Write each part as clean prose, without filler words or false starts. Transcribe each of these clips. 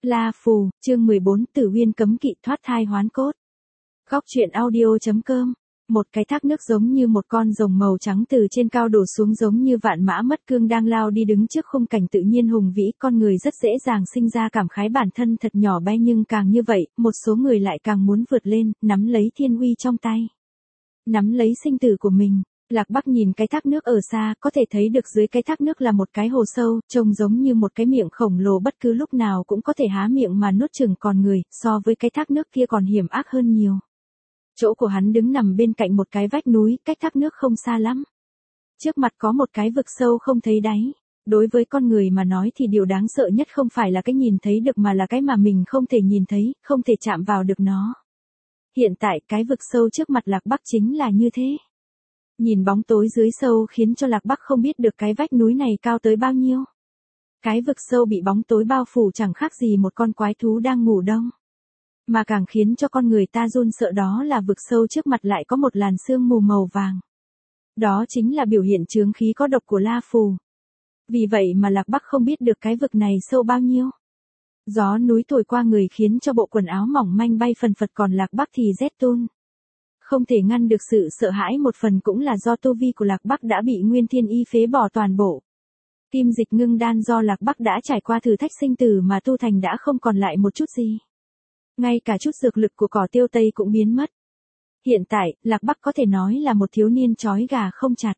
La Phù, chương 14, Tử Uyên cấm kỵ thoát thai hoán cốt. Góc truyện audio.com. Một cái thác nước giống như một con rồng màu trắng từ trên cao đổ xuống, giống như vạn mã mất cương đang lao đi đứng trước khung cảnh tự nhiên hùng vĩ. Con người rất dễ dàng sinh ra cảm khái bản thân thật nhỏ bé, nhưng càng như vậy, một số người lại càng muốn vượt lên, nắm lấy thiên uy trong tay. Nắm lấy sinh tử của mình. Lạc Bắc nhìn cái thác nước ở xa, có thể thấy được dưới cái thác nước là một cái hồ sâu, trông giống như một cái miệng khổng lồ, bất cứ lúc nào cũng có thể há miệng mà nuốt chửng con người, so với cái thác nước kia còn hiểm ác hơn nhiều. Chỗ của hắn đứng nằm bên cạnh một cái vách núi, cách thác nước không xa lắm. Trước mặt có một cái vực sâu không thấy đáy. Đối với con người mà nói thì điều đáng sợ nhất không phải là cái nhìn thấy được, mà là cái mà mình không thể nhìn thấy, không thể chạm vào được nó. Hiện tại cái vực sâu trước mặt Lạc Bắc chính là như thế. Nhìn bóng tối dưới sâu khiến cho Lạc Bắc không biết được cái vách núi này cao tới bao nhiêu. Cái vực sâu bị bóng tối bao phủ chẳng khác gì một con quái thú đang ngủ đông. Mà càng khiến cho con người ta run sợ đó là vực sâu trước mặt lại có một làn sương mù màu vàng. Đó chính là biểu hiện chướng khí có độc của La Phù. Vì vậy mà Lạc Bắc không biết được cái vực này sâu bao nhiêu. Gió núi thổi qua người khiến cho bộ quần áo mỏng manh bay phần phật, còn Lạc Bắc thì rét run. Không thể ngăn được sự sợ hãi, một phần cũng là do tu vi của Lạc Bắc đã bị Nguyên Thiên Y phế bỏ toàn bộ. Kim dịch ngưng đan do Lạc Bắc đã trải qua thử thách sinh tử mà tu thành đã không còn lại một chút gì. Ngay cả chút dược lực của cỏ tiêu tây cũng biến mất. Hiện tại, Lạc Bắc có thể nói là một thiếu niên trói gà không chặt.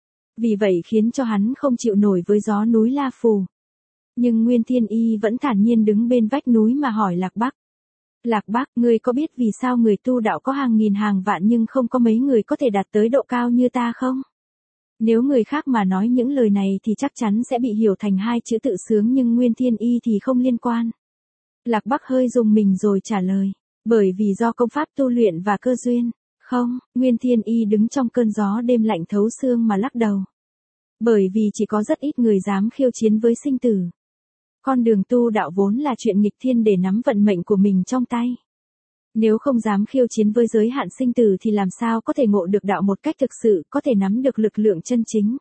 Vì vậy khiến cho hắn không chịu nổi với gió núi La Phù. Nhưng Nguyên Thiên Y vẫn thản nhiên đứng bên vách núi mà hỏi Lạc Bắc. Lạc Bắc, ngươi có biết vì sao người tu đạo có hàng nghìn hàng vạn nhưng không có mấy người có thể đạt tới độ cao như ta không? Nếu người khác mà nói những lời này thì chắc chắn sẽ bị hiểu thành hai chữ tự sướng, nhưng Nguyên Thiên Y thì không liên quan. Lạc Bắc hơi rùng mình rồi trả lời, bởi vì do công pháp tu luyện và cơ duyên. Không, Nguyên Thiên Y đứng trong cơn gió đêm lạnh thấu xương mà lắc đầu. Bởi vì chỉ có rất ít người dám khiêu chiến với sinh tử. Con đường tu đạo vốn là chuyện nghịch thiên để nắm vận mệnh của mình trong tay. Nếu không dám khiêu chiến với giới hạn sinh tử thì làm sao có thể ngộ được đạo một cách thực sự, có thể nắm được lực lượng chân chính.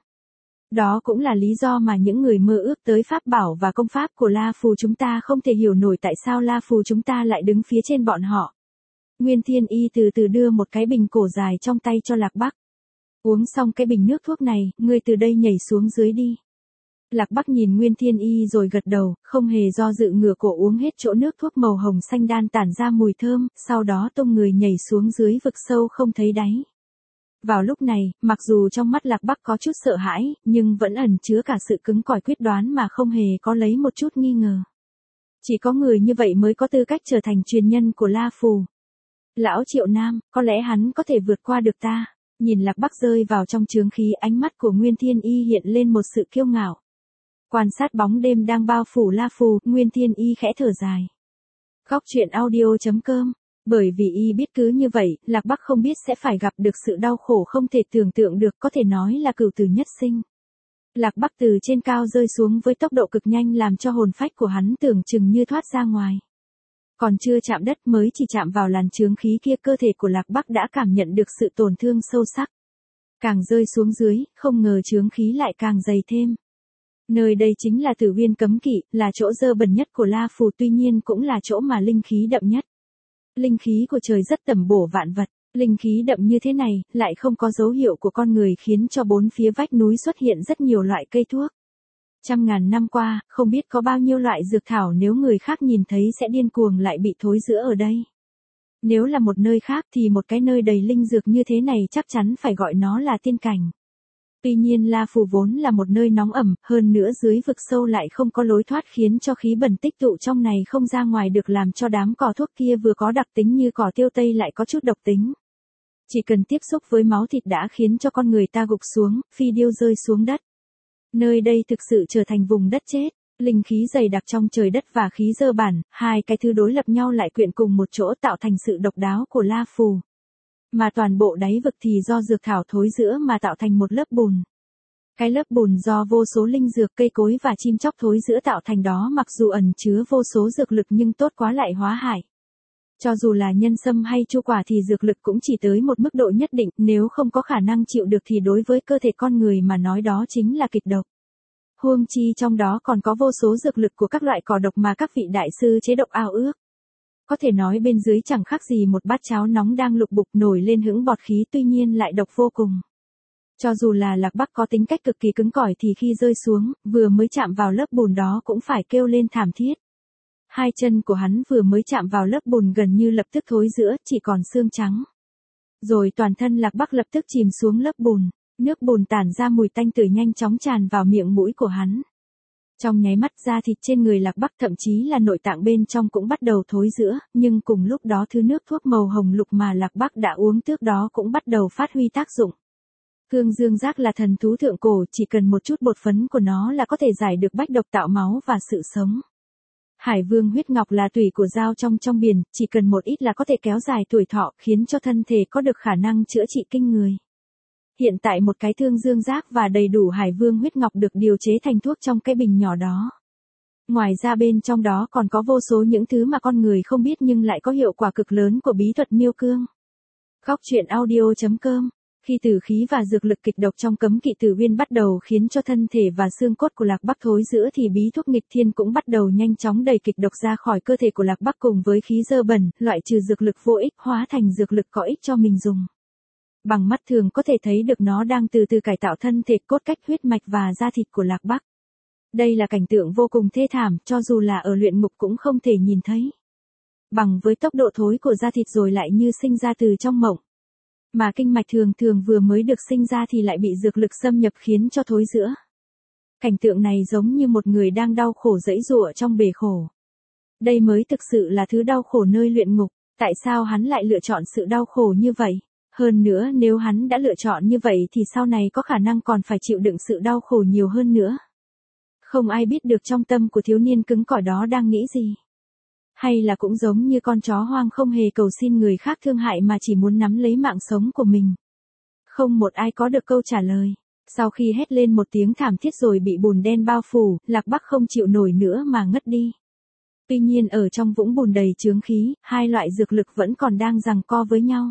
Đó cũng là lý do mà những người mơ ước tới pháp bảo và công pháp của La Phù chúng ta không thể hiểu nổi tại sao La Phù chúng ta lại đứng phía trên bọn họ. Nguyên Thiên Y từ từ đưa một cái bình cổ dài trong tay cho Lạc Bắc. Uống xong cái bình nước thuốc này, ngươi từ đây nhảy xuống dưới đi. Lạc Bắc nhìn Nguyên Thiên Y rồi gật đầu, không hề do dự ngửa cổ uống hết chỗ nước thuốc màu hồng xanh đan tản ra mùi thơm, sau đó tung người nhảy xuống dưới vực sâu không thấy đáy. Vào lúc này, mặc dù trong mắt Lạc Bắc có chút sợ hãi, nhưng vẫn ẩn chứa cả sự cứng cỏi quyết đoán mà không hề có lấy một chút nghi ngờ. Chỉ có người như vậy mới có tư cách trở thành truyền nhân của La Phù. Lão Triệu Nam, có lẽ hắn có thể vượt qua được ta. Nhìn Lạc Bắc rơi vào trong chướng khí, ánh mắt của Nguyên Thiên Y hiện lên một sự kiêu ngạo. Quan sát bóng đêm đang bao phủ La Phù, Nguyên Thiên Y khẽ thở dài. Góc truyện audio.com. Bởi vì y biết cứ như vậy, Lạc Bắc không biết sẽ phải gặp được sự đau khổ không thể tưởng tượng được, có thể nói là cửu tử nhất sinh. Lạc Bắc từ trên cao rơi xuống với tốc độ cực nhanh làm cho hồn phách của hắn tưởng chừng như thoát ra ngoài. Còn chưa chạm đất, mới chỉ chạm vào làn chướng khí kia, cơ thể của Lạc Bắc đã cảm nhận được sự tổn thương sâu sắc. Càng rơi xuống dưới, không ngờ chướng khí lại càng dày thêm. Nơi đây chính là Tử Uyên cấm kỵ, là chỗ dơ bẩn nhất của La Phù, tuy nhiên cũng là chỗ mà linh khí đậm nhất. Linh khí của trời rất tẩm bổ vạn vật, linh khí đậm như thế này, lại không có dấu hiệu của con người khiến cho bốn phía vách núi xuất hiện rất nhiều loại cây thuốc. Trăm ngàn năm qua, không biết có bao nhiêu loại dược thảo nếu người khác nhìn thấy sẽ điên cuồng lại bị thối rữa ở đây. Nếu là một nơi khác thì một cái nơi đầy linh dược như thế này chắc chắn phải gọi nó là tiên cảnh. Tuy nhiên La Phù vốn là một nơi nóng ẩm, hơn nữa dưới vực sâu lại không có lối thoát khiến cho khí bẩn tích tụ trong này không ra ngoài được, làm cho đám cỏ thuốc kia vừa có đặc tính như cỏ tiêu tây lại có chút độc tính. Chỉ cần tiếp xúc với máu thịt đã khiến cho con người ta gục xuống, phi điêu rơi xuống đất. Nơi đây thực sự trở thành vùng đất chết, linh khí dày đặc trong trời đất và khí dơ bẩn, hai cái thứ đối lập nhau lại quyện cùng một chỗ tạo thành sự độc đáo của La Phù. Mà toàn bộ đáy vực thì do dược thảo thối rữa mà tạo thành một lớp bùn. Cái lớp bùn do vô số linh dược, cây cối và chim chóc thối rữa tạo thành đó, mặc dù ẩn chứa vô số dược lực nhưng tốt quá lại hóa hại. Cho dù là nhân sâm hay chu quả thì dược lực cũng chỉ tới một mức độ nhất định, nếu không có khả năng chịu được thì đối với cơ thể con người mà nói đó chính là kịch độc. Huống chi trong đó còn có vô số dược lực của các loại cỏ độc mà các vị đại sư chế độc ao ước. Có thể nói bên dưới chẳng khác gì một bát cháo nóng đang lục bục nổi lên hững bọt khí, tuy nhiên lại độc vô cùng. Cho dù là Lạc Bắc có tính cách cực kỳ cứng cỏi thì khi rơi xuống, vừa mới chạm vào lớp bùn đó cũng phải kêu lên thảm thiết. Hai chân của hắn vừa mới chạm vào lớp bùn gần như lập tức thối rữa, chỉ còn xương trắng. Rồi toàn thân Lạc Bắc lập tức chìm xuống lớp bùn, nước bùn tản ra mùi tanh tưởi nhanh chóng tràn vào miệng mũi của hắn. Trong nháy mắt da thịt trên người Lạc Bắc thậm chí là nội tạng bên trong cũng bắt đầu thối rữa, nhưng cùng lúc đó thứ nước thuốc màu hồng lục mà Lạc Bắc đã uống trước đó cũng bắt đầu phát huy tác dụng. Cương dương giác là thần thú thượng cổ, chỉ cần một chút bột phấn của nó là có thể giải được bách độc tạo máu và sự sống. Hải vương huyết ngọc là tủy của dao trong biển, chỉ cần một ít là có thể kéo dài tuổi thọ, khiến cho thân thể có được khả năng chữa trị kinh người. Hiện tại một cái thương dương giác và đầy đủ hải vương huyết ngọc được điều chế thành thuốc trong cái bình nhỏ đó. Ngoài ra bên trong đó còn có vô số những thứ mà con người không biết nhưng lại có hiệu quả cực lớn của bí thuật miêu cương. Góc truyện audio.com. Khi tử khí và dược lực kịch độc trong cấm kỵ tử uyên bắt đầu khiến cho thân thể và xương cốt của Lạc Bắc thối rữa thì bí thuốc nghịch thiên cũng bắt đầu nhanh chóng đẩy kịch độc ra khỏi cơ thể của Lạc Bắc cùng với khí dơ bẩn, loại trừ dược lực vô ích hóa thành dược lực có ích cho mình dùng. Bằng mắt thường có thể thấy được nó đang từ từ cải tạo thân thể, cốt cách, huyết mạch và da thịt của Lạc Bắc. Đây là cảnh tượng vô cùng thê thảm, cho dù là ở luyện ngục cũng không thể nhìn thấy. Bằng với tốc độ thối của da thịt rồi lại như sinh ra từ trong mộng. Mà kinh mạch thường vừa mới được sinh ra thì lại bị dược lực xâm nhập khiến cho thối rữa. Cảnh tượng này giống như một người đang đau khổ giãy giụa trong bể khổ. Đây mới thực sự là thứ đau khổ nơi luyện ngục, tại sao hắn lại lựa chọn sự đau khổ như vậy? Hơn nữa nếu hắn đã lựa chọn như vậy thì sau này có khả năng còn phải chịu đựng sự đau khổ nhiều hơn nữa. Không ai biết được trong tâm của thiếu niên cứng cỏi đó đang nghĩ gì. Hay là cũng giống như con chó hoang không hề cầu xin người khác thương hại mà chỉ muốn nắm lấy mạng sống của mình. Không một ai có được câu trả lời. Sau khi hét lên một tiếng thảm thiết rồi bị bùn đen bao phủ, Lạc Bắc không chịu nổi nữa mà ngất đi. Tuy nhiên ở trong vũng bùn đầy chướng khí, hai loại dược lực vẫn còn đang giằng co với nhau.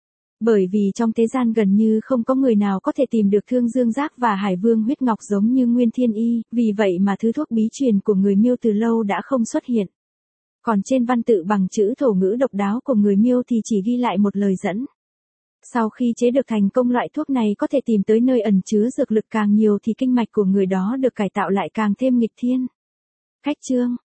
Bởi vì trong thế gian gần như không có người nào có thể tìm được thương dương giác và hải vương huyết ngọc giống như Nguyên Thiên Y, vì vậy mà thứ thuốc bí truyền của người Miêu từ lâu đã không xuất hiện. Còn trên văn tự bằng chữ thổ ngữ độc đáo của người Miêu thì chỉ ghi lại một lời dẫn. Sau khi chế được thành công loại thuốc này có thể tìm tới nơi ẩn chứa dược lực càng nhiều thì kinh mạch của người đó được cải tạo lại càng thêm nghịch thiên. Cách chương